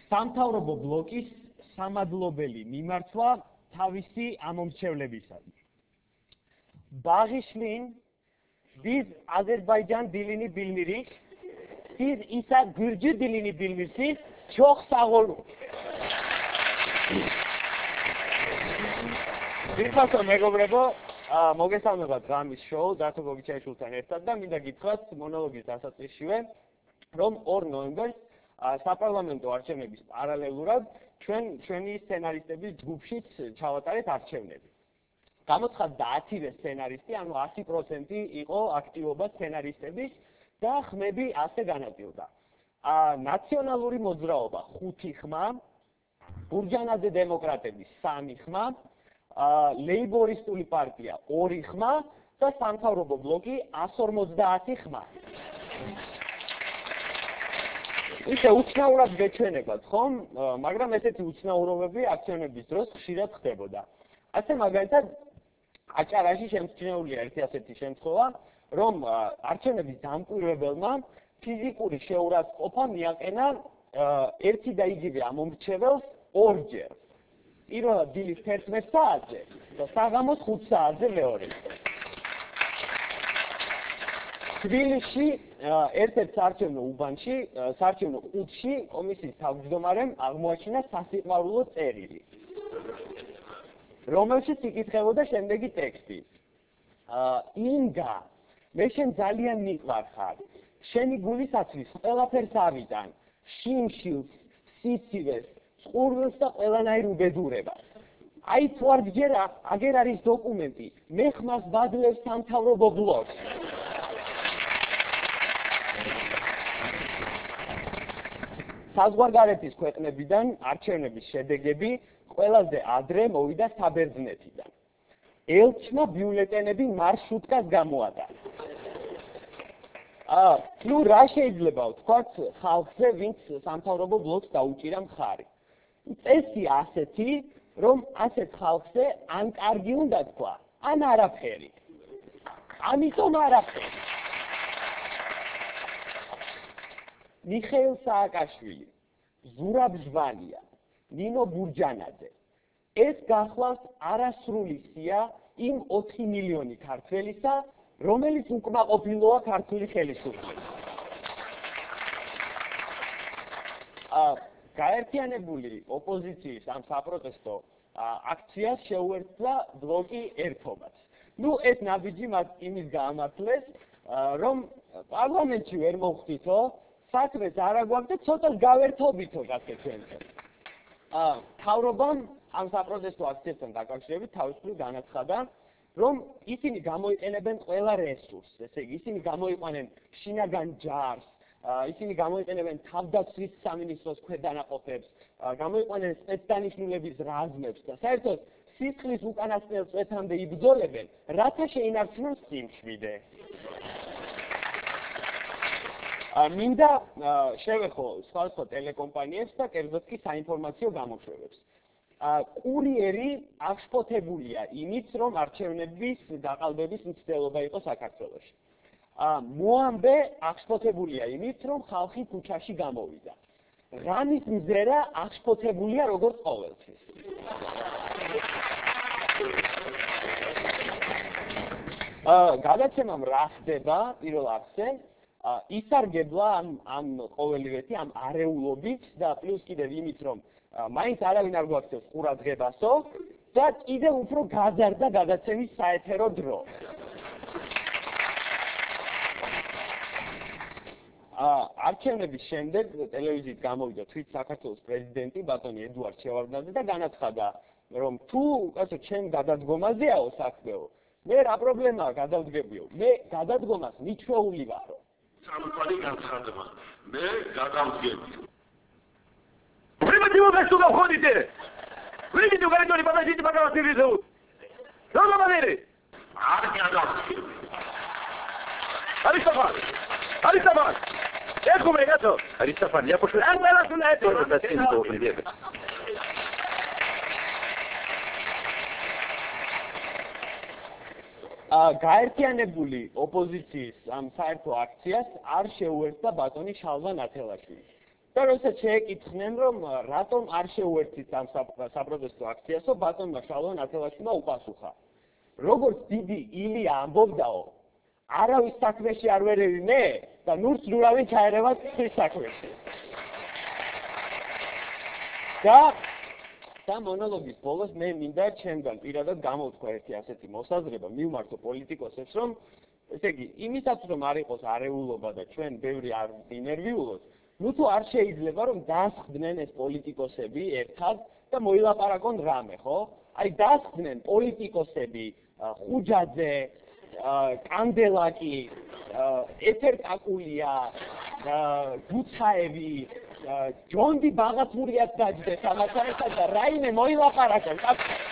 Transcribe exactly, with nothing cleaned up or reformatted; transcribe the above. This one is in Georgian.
სამთავრობო ბლოკის სამადლობელი მიმართვა თავისი ამომრჩევლებისადმი. Bağışlayın, biz Azerbaycan dilini bilmirik, siz ise Gürcü dilini bilmirsiniz, çok sağ olun. Dikhato მეგობრებო, მოგესალმებათ ღამის შოუ დათო გოგიჩაიშვილთან ერთად და მინდა გითხრათ მონოლოგის დასაწყისშივე, რომ ორ ნოემბერს საპარლამენტო არჩევნების პარალელურად ჩვენ ჩვენი სცენარისტების ჯგუფშიც ჩავატარეთ არჩევნები. გამოცხადდა ათივე სცენარისტი, ანუ ათი პროცენტი იყო აქტივობა სცენარისტების და ხმები ასე განაწილდა. ნაციონალური მოძრაობა ხუთი ხმა, გურჯანაძე დემოკრატები სამი ხმა, ლეიბორისტული პარტია ორი ხმა და სამთავრობო ბლოკი εκατს ორმოცდაათი ხმა. ისე უცნაურად გეჩვენებათ, ხომ? მაგრამ ესეთი უცნაურობები აქციონების დროს ხშირად ხდებოდა. ასე მაგალითად აჭარაში შემჩნეულია ერთი ასეთი შემთხვევა, რომ არჩევნების დამკვირვებელმა ფიზიკური შეურაცხყოფა მიაყენა ერთი და იგივე ამომრჩეველს ორჯერ. პირველად დილის თერთმეტ საათზე და საღამოს ხუთ საათზე მეორე. თბილისში ერთ-ერთ საარჩევნო უბანში, საარჩევნო ყუთში კომისიის თავმჯდომარემ აღმოაჩინა სასიყვარულო წერილი, რომელშიც იკითხებოდა შემდეგი ტექსტი. ინგა, მე შენ ძალიან მიყვარხარ. შენი გულისაცვის ყველაფერს ავიტან, შიმშილს, სიცივეს, წყურვილს და ყველანაირ უბედურებას. აი თუ არ გჯერა, აგერ არის დოკუმენტი, მე ხმას ბადლევ სამთავრობო ბლოკს. საზღვარგარეთის ქვეყნებიდან არჩევნების შედეგები ყველაზე ადრე მოვიდა საბერძნეთიდან. ელჩმა ბიულეტენები მარშრუტკას გამოატარა. აა, ნუ რა შეიძლება ვთქვათ ხალხზე, ვინც სამთავრობო ბლოკს დაუჭირა მხარი. წესი ასეთი, რომ ასეთ ხალხზე ან კარგი უნდა თქვა, ან არაფერი. ამიტომ არაფერი. მიხეილ სააკაშვილი, ზურაბ ჟვანია, ნინო გურჯანაძე. ეს გახლავს არასრული სია იმ ოთხი მილიონი ქართველისა, რომელიც უკმაყოფილოა ქართული ხელისუფლება. აა გაერთიანებული ოპოზიციის ამ საპროტესტო აქციას შეუერთდა ბლოკი ერთობაც. ნუ ეს ნაბიჯი მათ იმის გაამართლეს, რომ პარლამენტში ვერ მოვხდითო, საქმეს არ აგვაქვს და ცოტას გავერთობითო გასცეთ ჩვენთან. აა მთავრობამ ამ საპროტესტო აქციასთან დაკავშირებით თავისუფლად განაცხადა, რომ ისინი გამოიყენებენ ყველა რესურსს, ესე იგი ისინი გამოიყვანენ შინაგან ჯარს, ისინი გამოიყენებენ თავდაცვის სამინისტროს ქვედანაყოფებს, გამოიყვანენ სპეცდანიშნულების რაზმებს და საერთოდ სისხლის უკანასკნელ წვეთამდე იბრძოლებენ, რათა შეინარჩუნონ სიმშვიდე. მინდა შევეხო სხვადასხვა ტელეკომპანიებს და კერძოდ კი საინფორმაციო გამოშვებებს. კურიერი აღშფოთებულია იმით, რომ არჩევნების დაყალბების მცდელობა იყო საქართველოში. მოამბე აღშფოთებულია იმით, რომ ხალხი ქუჩაში გამოვიდა. ღამის მზერა აღშფოთებულია როგორც ყოველთვის. გადაცემამ რა ხდება პირველ არხზე, ისარგებლა ამ ამ ყოველივეთი ამ არეულობით და პლუს კიდევ იმით, რომ მაინც არავინ არ გვაქცევს ყურადღებასო და კიდევ უფრო გაზარდა გადაცემის საეთერო დრო. არჩევნების შემდეგ ტელევიზიით გამოვიდა თვით საქართველოს პრეზიდენტი ბატონი ედუარდ შევარდნაძე და განაცხადა, რომ თუ ასე ჩემ გადადგომაზეაო საქმეო, მე რა პრობლემაა გადავდგებიო, მე გადადგომას მიჩვეული ვარო. სამწვადი განცხადება, მე გადავდგები. Prima che tu lo conti Vedi tu che non parli di parlare di riso. Non lo vedere. არ გადავდგები. Aristofan. Aristofan. Ecco me gato. Aristofan, ya pues ah, la sulla è tutto da sento vedere. გაერთიანებული ოპოზიციის ამ საერთო აქციას არ შეუერთდა ბატონი შალვა ნათელაშვილი. და როცა შეეკითხნენ, რომ რატომ არ შეუერთდით ამ საპროტესტო აქციასო, ბატონმა შალვა ნათელაშვილმა უპასუხა. როგორც დიდი ილია ამბობდაო, არავის საქმეში არ ვერევი მე და ნურც ნურავინ ჩაერევა ხის საქმეში. და და მონოლოგის ბოლოს მე მინდა ჩემგან პირადად გამოვთქვა ერთი ასეთი მოსაზრება, მივმართო პოლიტიკოსებს, რომ ესე იგი, იმისაც რომ არ იყოს არეულობა და ჩვენ ბევრი არ ინერვიულოთ, ნუ თუ არ შეიძლება რომ დასხდნენ ეს პოლიტიკოსები ერთად და მოილაპარაკონ რამე, ხო? აი დასხდნენ პოლიტიკოსები ხუჯაძე, კანდელაკი, ეთერკაკულია, გუცაევი, ჯონდი ბაღათურიაც დაჯდეს ამასთან ერთად და რაიმე მოილაპარაკონ.